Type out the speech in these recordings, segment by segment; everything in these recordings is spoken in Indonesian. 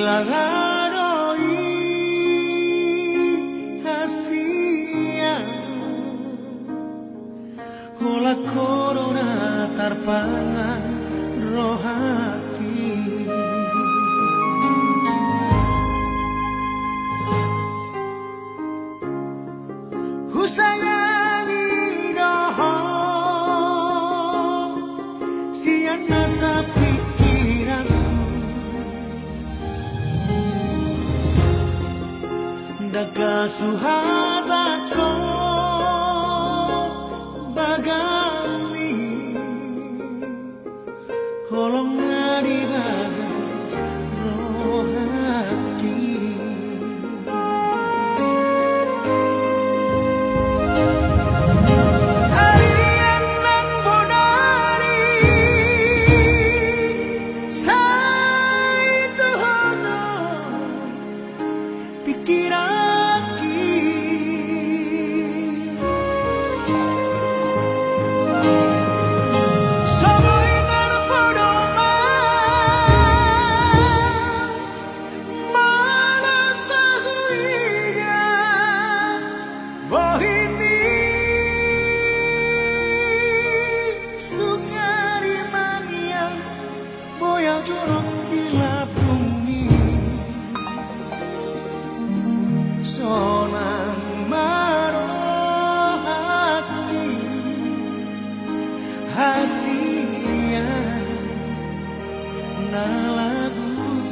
Ilangaroi hasia Hola corona tarpangan rohaki Husayangi doho Sian nasa pikiranku Daga suhatako bagasti Holong di bagas rohati Arian nan bodari Sai Tuhono pikiraki jorok bila bumi sonang marohati hasia nalagu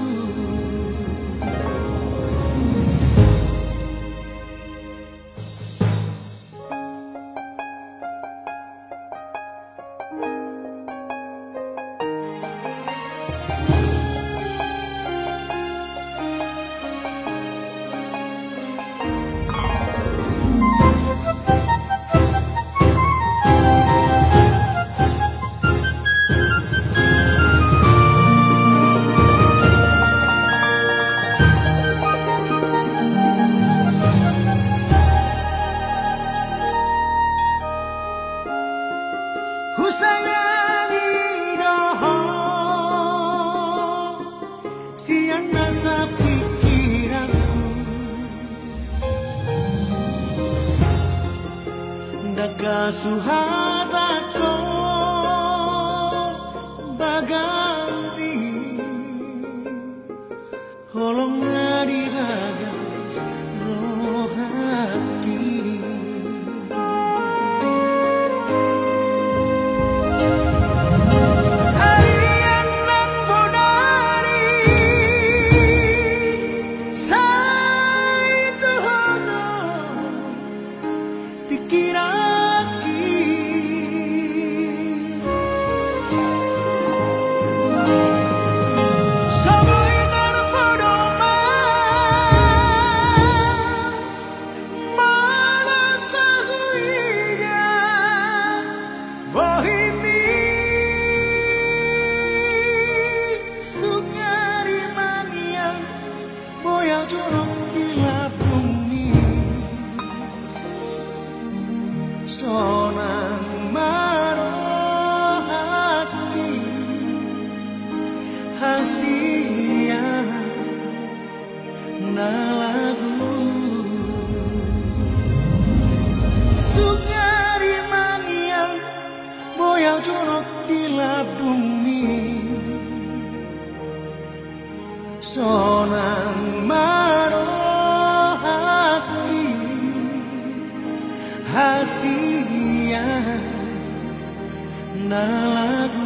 Husayangi doho sian nasa pikiranku Daga suhatako bagasti Holong di bagas rohati jorok bila bumi sonang marohati hasia nalagu sugari mangiang boya jorok bila bumi sonang marohati hasia nalagu